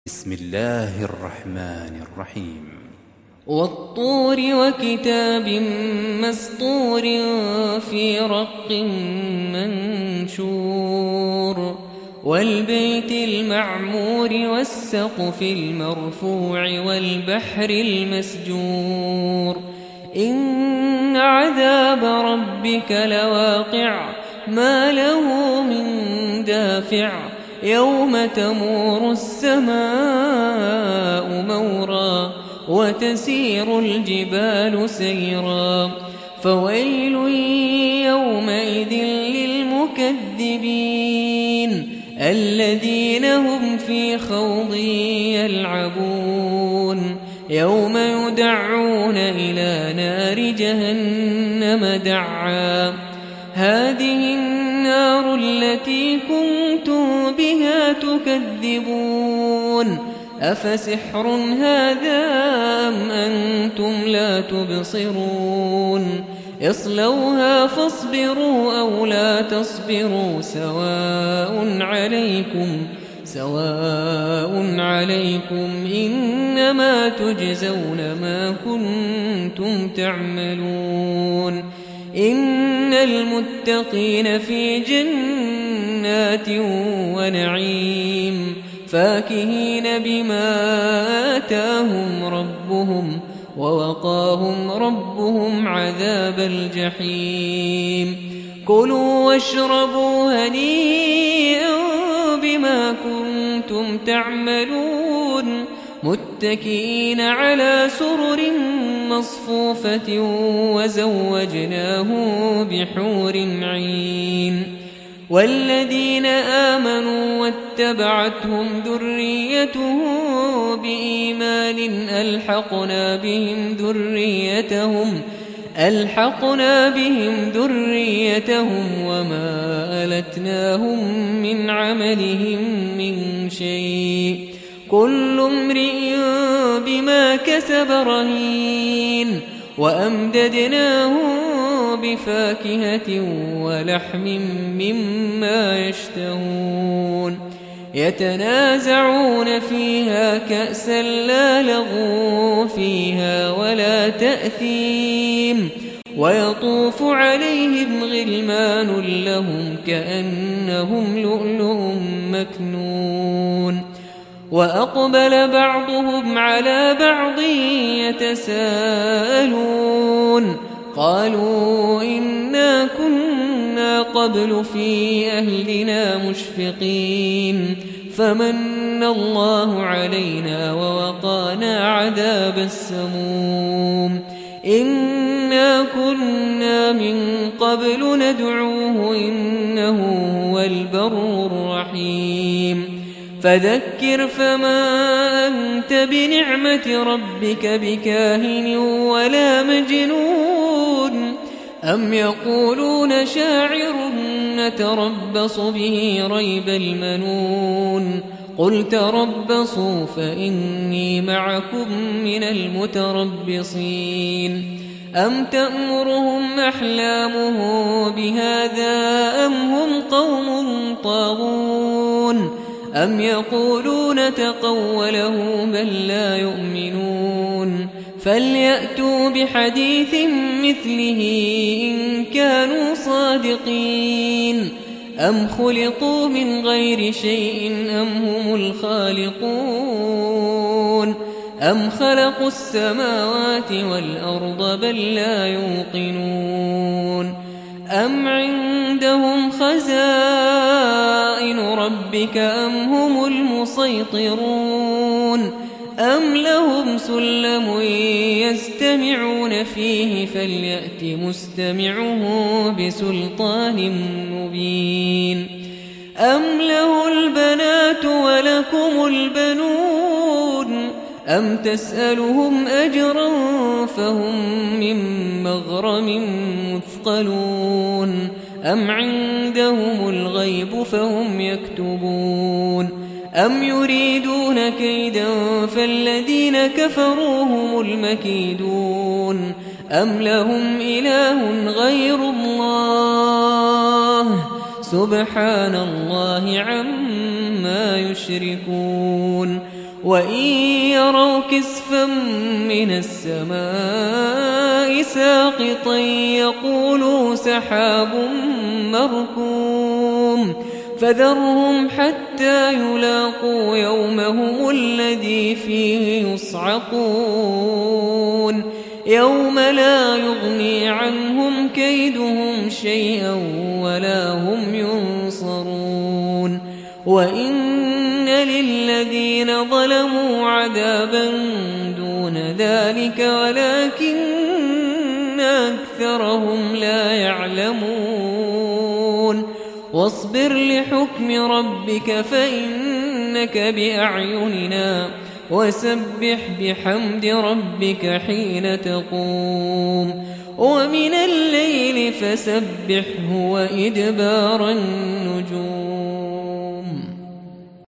بسم الله الرحمن الرحيم والطور وكتاب مسطور في رق منشور والبيت المعمور والسقف المرفوع والبحر المسجور إن عذاب ربك لواقع ما له من دافع يوم تمور السماء مورا وتسير الجبال سيرا فويل يومئذ للمكذبين الذين هم في خوض يلعبون يوم يدعون إلى نار جهنم دعا هذه النار التي كنتم بها تكذبون أفسحر هذا أم أنتم لا تبصرون اصلوها فاصبروا أو لا تصبروا سواء عليكم إنما تجزون ما كنتم تعملون إن المتقين في جنات ونعيم فاكهين بما آتاهم ربهم ووقاهم ربهم عذاب الجحيم كلوا واشربوا هنيئا بما كنتم تعملون متكئين على سرر مصفوفة وزوجناهم بحور عين والذين آمنوا واتبعتهم ذريتهم بإيمان ألحقنا بهم ذريتهم وما ألتناهم من عملهم من شيء كل امرئ بما كسب رهين وأمددناهم بفاكهة ولحم مما يشتهون يتنازعون فيها كأسا لا لغو فيها ولا تأثيم ويطوف عليهم غلمان لهم كأنهم لؤلؤ مكنون وأقبل بعضهم على بعض يتساءلون قالوا إنا كنا قبل في أهلنا مشفقين فمن الله علينا ووقانا عذاب السموم إنا كنا من قبل ندعوه إنه هو البر الرحيم فذكر فما أنت بنعمة ربك بكاهن ولا مجنون أم يقولون شاعر نتربص به ريب المنون قل تربصوا فإني معكم من المتربصين أم تأمرهم أحلامه بهذا أم هم قوم طاغون أم يقولون تقوله بل لا يؤمنون فليأتوا بحديث مثله إن كانوا صادقين أم خلقوا من غير شيء أم هم الخالقون أم خلقوا السماوات والأرض بل لا يوقنون أم عندهم خزائن ربك أم هم المسيطرون أم لهم سلم يستمعون فيه فليأت مستمعه بسلطان مبين أم له البنات ولكم البنون أم تسألهم أجرا فهم من مغرم مثقلون أم عندهم الغيب فهم يكتبون أم يريدون كيدا فالذين كفروا هم المكيدون أم لهم إله غير الله سبحان الله عما يشركون وإن يروا كسفا من السماء ساقطا يقولوا سحاب مركوم فذرهم حتى يلاقوا يومهم الذي فيه يصعقون يوم لا يغني عنهم كيدهم شيئا ولا هم ينصرون وإن للذين ظلموا عذابا دون ذلك ولكن أكثرهم لا يعلمون واصبر لحكم ربك فإنك بأعيننا وسبح بحمد ربك حين تقوم ومن الليل فسبحه وإدبار النجوم